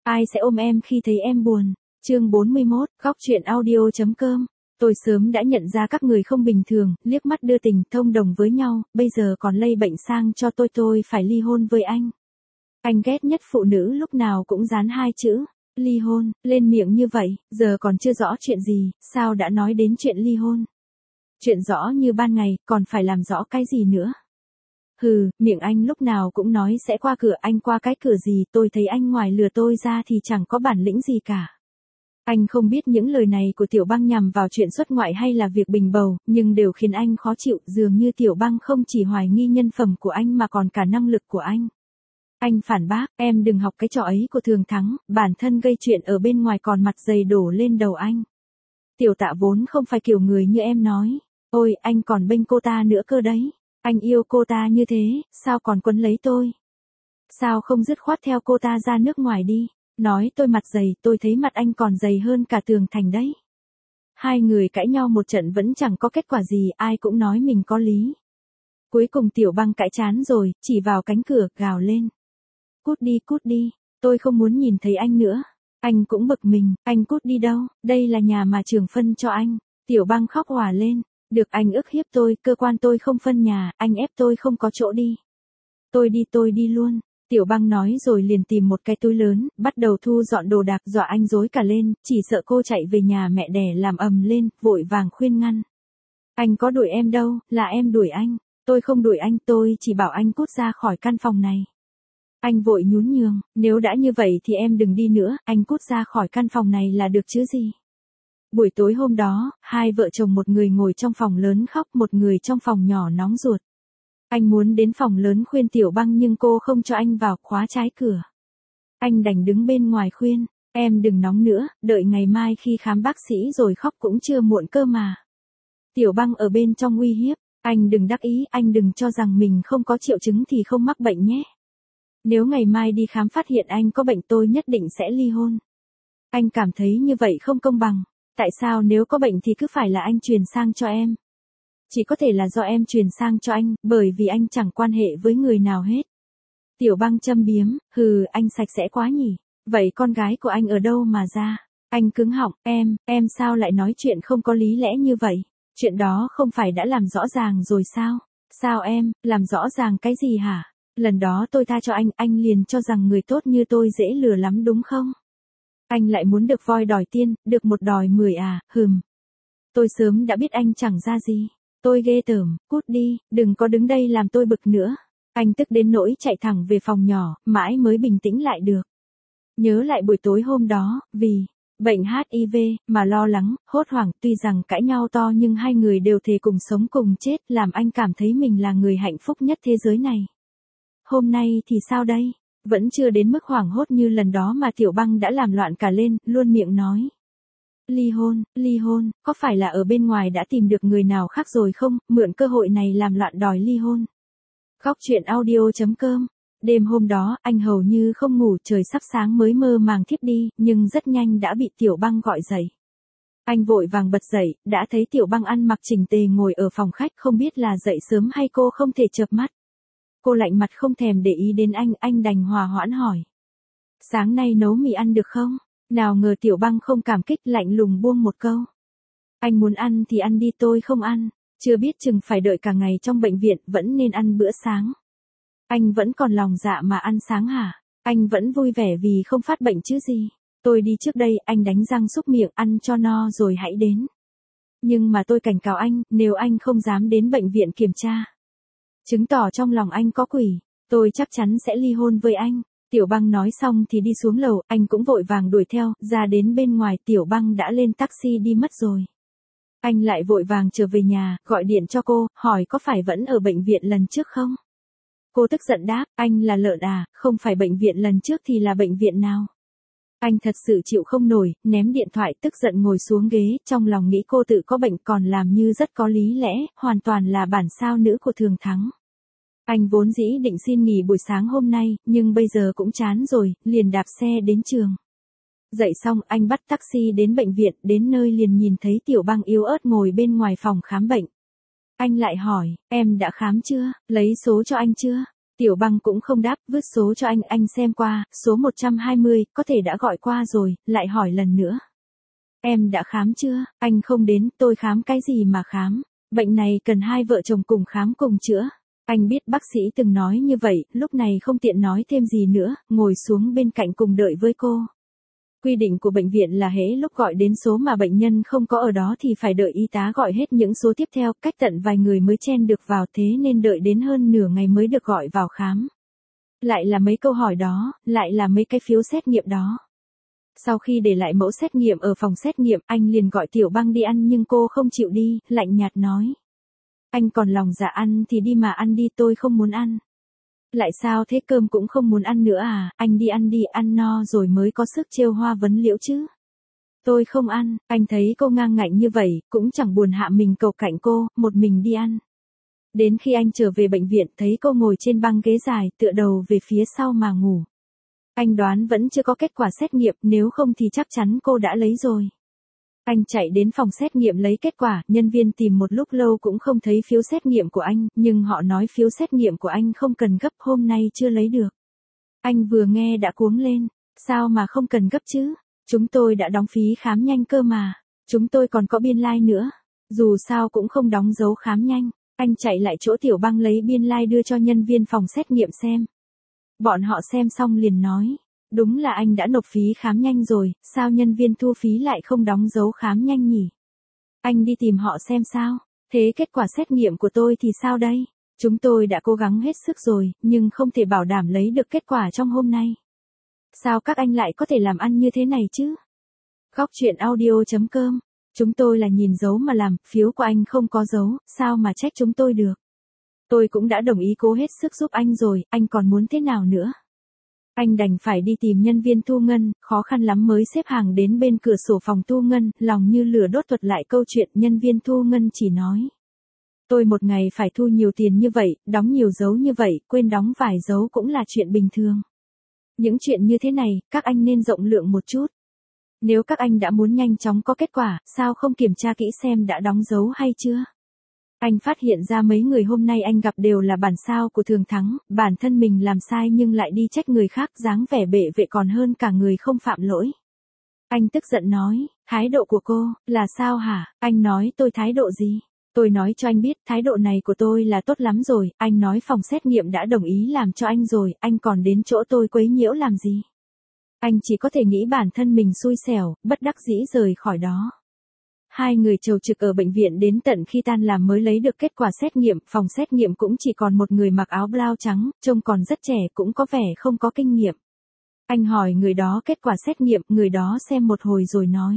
Ai sẽ ôm em khi thấy em buồn? Chương 41, góc truyện audio.com. Tôi sớm đã nhận ra các người không bình thường, liếc mắt đưa tình, thông đồng với nhau, bây giờ còn lây bệnh sang cho tôi phải ly hôn với anh. Anh ghét nhất phụ nữ lúc nào cũng dán hai chữ, ly hôn, lên miệng như vậy, giờ còn chưa rõ chuyện gì, sao đã nói đến chuyện ly hôn. Chuyện rõ như ban ngày, còn phải làm rõ cái gì nữa? Hừ, miệng anh lúc nào cũng nói sẽ qua cửa, anh qua cái cửa gì, tôi thấy anh ngoài lừa tôi ra thì chẳng có bản lĩnh gì cả. Anh không biết những lời này của Tiểu Băng nhằm vào chuyện xuất ngoại hay là việc bình bầu, nhưng đều khiến anh khó chịu, dường như Tiểu Băng không chỉ hoài nghi nhân phẩm của anh mà còn cả năng lực của anh. Anh phản bác, em đừng học cái trò ấy của Thường Thắng, bản thân gây chuyện ở bên ngoài còn mặt dày đổ lên đầu anh. Tiểu Tạ vốn không phải kiểu người như em nói, ôi, anh còn bênh cô ta nữa cơ đấy. Anh yêu cô ta như thế, sao còn quấn lấy tôi? Sao không dứt khoát theo cô ta ra nước ngoài đi? Nói tôi mặt dày, tôi thấy mặt anh còn dày hơn cả tường thành đấy. Hai người cãi nhau một trận vẫn chẳng có kết quả gì, ai cũng nói mình có lý. Cuối cùng Tiểu Băng cãi chán rồi, chỉ vào cánh cửa, gào lên. Cút đi, tôi không muốn nhìn thấy anh nữa. Anh cũng bực mình, anh cút đi đâu, đây là nhà mà trường phân cho anh. Tiểu Băng khóc òa lên. Được anh ức hiếp tôi, cơ quan tôi không phân nhà, anh ép tôi không có chỗ đi. Tôi đi luôn. Tiểu Băng nói rồi liền tìm một cái túi lớn, bắt đầu thu dọn đồ đạc, dọa anh rối cả lên, chỉ sợ cô chạy về nhà mẹ đẻ làm ầm lên, vội vàng khuyên ngăn. Anh có đuổi em đâu, là em đuổi anh. Tôi không đuổi anh, tôi chỉ bảo anh cút ra khỏi căn phòng này. Anh vội nhún nhường, nếu đã như vậy thì em đừng đi nữa, anh cút ra khỏi căn phòng này là được chứ gì. Buổi tối hôm đó, hai vợ chồng một người ngồi trong phòng lớn khóc, một người trong phòng nhỏ nóng ruột. Anh muốn đến phòng lớn khuyên Tiểu Băng nhưng cô không cho anh vào, khóa trái cửa. Anh đành đứng bên ngoài khuyên, em đừng nóng nữa, đợi ngày mai khi khám bác sĩ rồi khóc cũng chưa muộn cơ mà. Tiểu Băng ở bên trong uy hiếp, anh đừng đắc ý, anh đừng cho rằng mình không có triệu chứng thì không mắc bệnh nhé. Nếu ngày mai đi khám phát hiện anh có bệnh tôi nhất định sẽ ly hôn. Anh cảm thấy như vậy không công bằng. Tại sao nếu có bệnh thì cứ phải là anh truyền sang cho em? Chỉ có thể là do em truyền sang cho anh, bởi vì anh chẳng quan hệ với người nào hết. Tiểu Băng châm biếm, hừ, anh sạch sẽ quá nhỉ. Vậy con gái của anh ở đâu mà ra? Anh cứng họng, em sao lại nói chuyện không có lý lẽ như vậy? Chuyện đó không phải đã làm rõ ràng rồi sao? Sao em, làm rõ ràng cái gì hả? Lần đó tôi tha cho anh liền cho rằng người tốt như tôi dễ lừa lắm đúng không? Anh lại muốn được voi đòi tiên, được một đòi 10 à, Tôi sớm đã biết anh chẳng ra gì. Tôi ghê tởm, cút đi, đừng có đứng đây làm tôi bực nữa. Anh tức đến nỗi chạy thẳng về phòng nhỏ, mãi mới bình tĩnh lại được. Nhớ lại buổi tối hôm đó, vì bệnh HIV mà lo lắng, hốt hoảng, tuy rằng cãi nhau to nhưng hai người đều thề cùng sống cùng chết, làm anh cảm thấy mình là người hạnh phúc nhất thế giới này. Hôm nay thì sao đây? Vẫn chưa đến mức hoảng hốt như lần đó mà Tiểu Băng đã làm loạn cả lên, luôn miệng nói. Ly hôn, có phải là ở bên ngoài đã tìm được người nào khác rồi không, mượn cơ hội này làm loạn đòi ly hôn. Góc truyện audio.com. Đêm hôm đó, anh hầu như không ngủ, trời sắp sáng mới mơ màng thiếp đi, nhưng rất nhanh đã bị Tiểu Băng gọi dậy. Anh vội vàng bật dậy, đã thấy Tiểu Băng ăn mặc chỉnh tề ngồi ở phòng khách, không biết là dậy sớm hay cô không thể chợp mắt. Cô lạnh mặt không thèm để ý đến anh đành hòa hoãn hỏi. Sáng nay nấu mì ăn được không? Nào ngờ Tiểu Băng không cảm kích, lạnh lùng buông một câu. Anh muốn ăn thì ăn đi, tôi không ăn. Chưa biết chừng phải đợi cả ngày trong bệnh viện, vẫn nên ăn bữa sáng. Anh vẫn còn lòng dạ mà ăn sáng hả? Anh vẫn vui vẻ vì không phát bệnh chứ gì. Tôi đi trước đây, anh đánh răng súc miệng, ăn cho no rồi hãy đến. Nhưng mà tôi cảnh cáo anh, nếu anh không dám đến bệnh viện kiểm tra, chứng tỏ trong lòng anh có quỷ, tôi chắc chắn sẽ ly hôn với anh. Tiểu Băng nói xong thì đi xuống lầu, anh cũng vội vàng đuổi theo, ra đến bên ngoài Tiểu Băng đã lên taxi đi mất rồi. Anh lại vội vàng trở về nhà, gọi điện cho cô, hỏi có phải vẫn ở bệnh viện lần trước không? Cô tức giận đáp, anh là lợn à, không phải bệnh viện lần trước thì là bệnh viện nào? Anh thật sự chịu không nổi, ném điện thoại tức giận ngồi xuống ghế, trong lòng nghĩ cô tự có bệnh còn làm như rất có lý lẽ, hoàn toàn là bản sao nữ của Thường Thắng. Anh vốn dĩ định xin nghỉ buổi sáng hôm nay, nhưng bây giờ cũng chán rồi, liền đạp xe đến trường. Dậy xong, anh bắt taxi đến bệnh viện, đến nơi liền nhìn thấy Tiểu Băng yếu ớt ngồi bên ngoài phòng khám bệnh. Anh lại hỏi, em đã khám chưa, lấy số cho anh chưa? Tiểu Băng cũng không đáp, vứt số cho anh xem qua, số 120, có thể đã gọi qua rồi, lại hỏi lần nữa. Em đã khám chưa? Anh không đến, tôi khám cái gì mà khám? Bệnh này cần hai vợ chồng cùng khám cùng chữa. Anh biết bác sĩ từng nói như vậy, lúc này không tiện nói thêm gì nữa, ngồi xuống bên cạnh cùng đợi với cô. Quy định của bệnh viện là hễ lúc gọi đến số mà bệnh nhân không có ở đó thì phải đợi y tá gọi hết những số tiếp theo, cách tận vài người mới chen được vào, thế nên đợi đến hơn nửa ngày mới được gọi vào khám. Lại là mấy câu hỏi đó, lại là mấy cái phiếu xét nghiệm đó. Sau khi để lại mẫu xét nghiệm ở phòng xét nghiệm, anh liền gọi Tiểu Băng đi ăn nhưng cô không chịu đi, lạnh nhạt nói. Anh còn lòng dạ ăn thì đi mà ăn đi, tôi không muốn ăn. Lại sao thế, cơm cũng không muốn ăn nữa à? Anh đi, ăn no rồi mới có sức trêu hoa vấn liễu chứ. Tôi không ăn. Anh thấy cô ngang ngạnh như vậy, cũng chẳng buồn hạ mình cầu cạnh cô, một mình đi ăn. Đến khi anh trở về bệnh viện, thấy cô ngồi trên băng ghế dài, tựa đầu về phía sau mà ngủ. Anh đoán vẫn chưa có kết quả xét nghiệm, nếu không thì chắc chắn cô đã lấy rồi. Anh chạy đến phòng xét nghiệm lấy kết quả, nhân viên tìm một lúc lâu cũng không thấy phiếu xét nghiệm của anh, nhưng họ nói phiếu xét nghiệm của anh không cần gấp, hôm nay chưa lấy được. Anh vừa nghe đã cuống lên, sao mà không cần gấp chứ? Chúng tôi đã đóng phí khám nhanh cơ mà, chúng tôi còn có biên lai nữa. Dù sao cũng không đóng dấu khám nhanh, anh chạy lại chỗ Tiểu Băng lấy biên lai đưa cho nhân viên phòng xét nghiệm xem. Bọn họ xem xong liền nói. Đúng là anh đã nộp phí khám nhanh rồi, sao nhân viên thu phí lại không đóng dấu khám nhanh nhỉ? Anh đi tìm họ xem sao? Thế kết quả xét nghiệm của tôi thì sao đây? Chúng tôi đã cố gắng hết sức rồi, nhưng không thể bảo đảm lấy được kết quả trong hôm nay. Sao các anh lại có thể làm ăn như thế này chứ? Góc truyện audio.com. Chúng tôi là nhìn dấu mà làm, phiếu của anh không có dấu, sao mà trách chúng tôi được? Tôi cũng đã đồng ý cố hết sức giúp anh rồi, anh còn muốn thế nào nữa? Anh đành phải đi tìm nhân viên thu ngân, khó khăn lắm mới xếp hàng đến bên cửa sổ phòng thu ngân, lòng như lửa đốt thuật lại câu chuyện, nhân viên thu ngân chỉ nói. Tôi một ngày phải thu nhiều tiền như vậy, đóng nhiều dấu như vậy, quên đóng vài dấu cũng là chuyện bình thường. Những chuyện như thế này, các anh nên rộng lượng một chút. Nếu các anh đã muốn nhanh chóng có kết quả, sao không kiểm tra kỹ xem đã đóng dấu hay chưa? Anh phát hiện ra mấy người hôm nay anh gặp đều là bản sao của Thường Thắng, bản thân mình làm sai nhưng lại đi trách người khác, dáng vẻ bệ vệ còn hơn cả người không phạm lỗi. Anh tức giận nói, thái độ của cô, là sao hả? Anh nói tôi thái độ gì? Tôi nói cho anh biết, thái độ này của tôi là tốt lắm rồi, anh nói phòng xét nghiệm đã đồng ý làm cho anh rồi, anh còn đến chỗ tôi quấy nhiễu làm gì? Anh chỉ có thể nghĩ bản thân mình xui xẻo, bất đắc dĩ rời khỏi đó. Hai người chầu trực ở bệnh viện đến tận khi tan làm mới lấy được kết quả xét nghiệm, phòng xét nghiệm cũng chỉ còn một người mặc áo blau trắng, trông còn rất trẻ, cũng có vẻ không có kinh nghiệm. Anh hỏi người đó kết quả xét nghiệm, người đó xem một hồi rồi nói.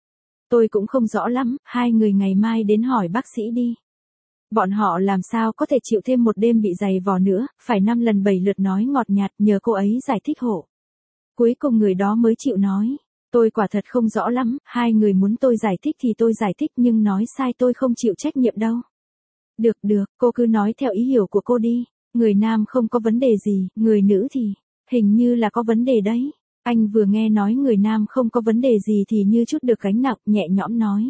Tôi cũng không rõ lắm, hai người ngày mai đến hỏi bác sĩ đi. Bọn họ làm sao có thể chịu thêm một đêm bị giày vò nữa, phải 5 lần 7 lượt nói ngọt nhạt nhờ cô ấy giải thích hộ. Cuối cùng người đó mới chịu nói. Tôi quả thật không rõ lắm, hai người muốn tôi giải thích thì tôi giải thích nhưng nói sai tôi không chịu trách nhiệm đâu. Được, cô cứ nói theo ý hiểu của cô đi. Người nam không có vấn đề gì, người nữ thì, hình như là có vấn đề đấy. Anh vừa nghe nói người nam không có vấn đề gì thì như chút được gánh nặng, nhẹ nhõm nói.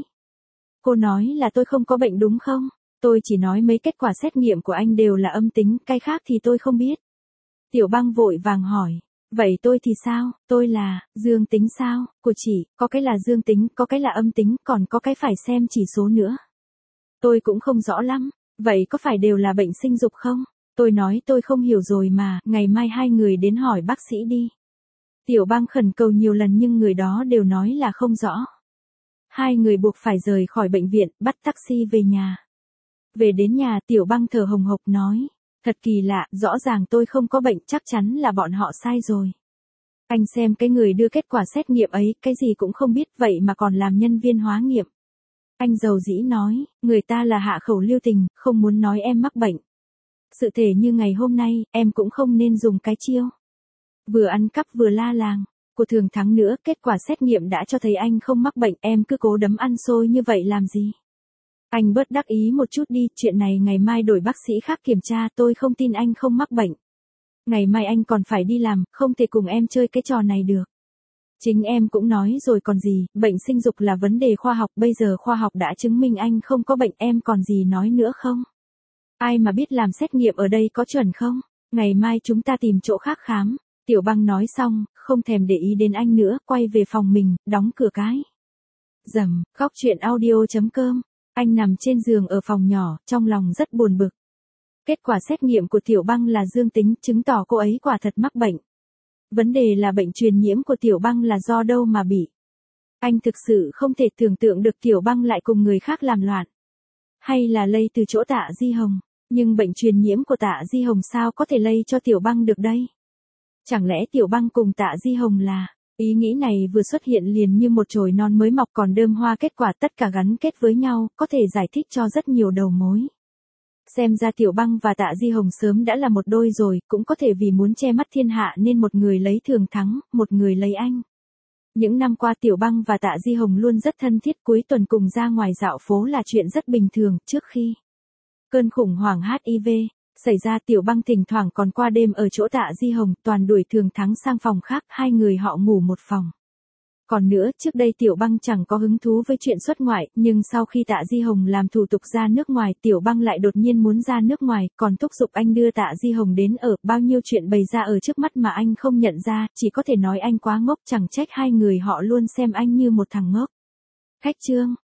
Cô nói là tôi không có bệnh đúng không? Tôi chỉ nói mấy kết quả xét nghiệm của anh đều là âm tính, cái khác thì tôi không biết. Tiểu Băng vội vàng hỏi. Vậy tôi thì sao? Tôi là, dương tính sao? Của chị, có cái là dương tính, có cái là âm tính, còn có cái phải xem chỉ số nữa. Tôi cũng không rõ lắm. Vậy có phải đều là bệnh sinh dục không? Tôi nói tôi không hiểu rồi mà, ngày mai hai người đến hỏi bác sĩ đi. Tiểu Băng khẩn cầu nhiều lần nhưng người đó đều nói là không rõ. Hai người buộc phải rời khỏi bệnh viện, bắt taxi về nhà. Về đến nhà, Tiểu Băng thở hồng hộc nói. Thật kỳ lạ, rõ ràng tôi không có bệnh, chắc chắn là bọn họ sai rồi. Anh xem cái người đưa kết quả xét nghiệm ấy, cái gì cũng không biết vậy mà còn làm nhân viên hóa nghiệm. Anh dầu dĩ nói, người ta là hạ khẩu lưu tình, không muốn nói em mắc bệnh. Sự thể như ngày hôm nay, em cũng không nên dùng cái chiêu. Vừa ăn cắp vừa la làng. Của Thường Thắng nữa, kết quả xét nghiệm đã cho thấy anh không mắc bệnh, em cứ cố đấm ăn xôi như vậy làm gì? Anh bớt đắc ý một chút đi, chuyện này ngày mai đổi bác sĩ khác kiểm tra, tôi không tin anh không mắc bệnh. Ngày mai anh còn phải đi làm, không thể cùng em chơi cái trò này được. Chính em cũng nói rồi còn gì, bệnh sinh dục là vấn đề khoa học, bây giờ khoa học đã chứng minh anh không có bệnh, em còn gì nói nữa không? Ai mà biết làm xét nghiệm ở đây có chuẩn không? Ngày mai chúng ta tìm chỗ khác khám. Tiểu Băng nói xong, không thèm để ý đến anh nữa, quay về phòng mình, đóng cửa cái. Rầm, góc chuyện audio.com. Anh nằm trên giường ở phòng nhỏ, trong lòng rất buồn bực. Kết quả xét nghiệm của Tiểu Băng là dương tính, chứng tỏ cô ấy quả thật mắc bệnh. Vấn đề là bệnh truyền nhiễm của Tiểu Băng là do đâu mà bị. Anh thực sự không thể tưởng tượng được Tiểu Băng lại cùng người khác làm loạn. Hay là lây từ chỗ Tạ Di Hồng. Nhưng bệnh truyền nhiễm của Tạ Di Hồng sao có thể lây cho Tiểu Băng được đây? Chẳng lẽ Tiểu Băng cùng Tạ Di Hồng là... Ý nghĩ này vừa xuất hiện liền như một chồi non mới mọc còn đơm hoa, kết quả tất cả gắn kết với nhau, có thể giải thích cho rất nhiều đầu mối. Xem ra Tiểu Băng và Tạ Di Hồng sớm đã là một đôi rồi, cũng có thể vì muốn che mắt thiên hạ nên một người lấy Thường thắng, một người lấy anh. Những năm qua Tiểu Băng và Tạ Di Hồng luôn rất thân thiết, cuối tuần cùng ra ngoài dạo phố là chuyện rất bình thường. Trước khi cơn khủng hoảng HIV xảy ra, Tiểu Băng thỉnh thoảng còn qua đêm ở chỗ Tạ Di Hồng, toàn đuổi Thường thắng sang phòng khác, hai người họ ngủ một phòng. Còn nữa, trước đây Tiểu Băng chẳng có hứng thú với chuyện xuất ngoại, nhưng sau khi Tạ Di Hồng làm thủ tục ra nước ngoài, Tiểu Băng lại đột nhiên muốn ra nước ngoài, còn thúc giục anh đưa Tạ Di Hồng đến ở, bao nhiêu chuyện bày ra ở trước mắt mà anh không nhận ra, chỉ có thể nói anh quá ngốc, chẳng trách hai người họ luôn xem anh như một thằng ngốc. Khách chương.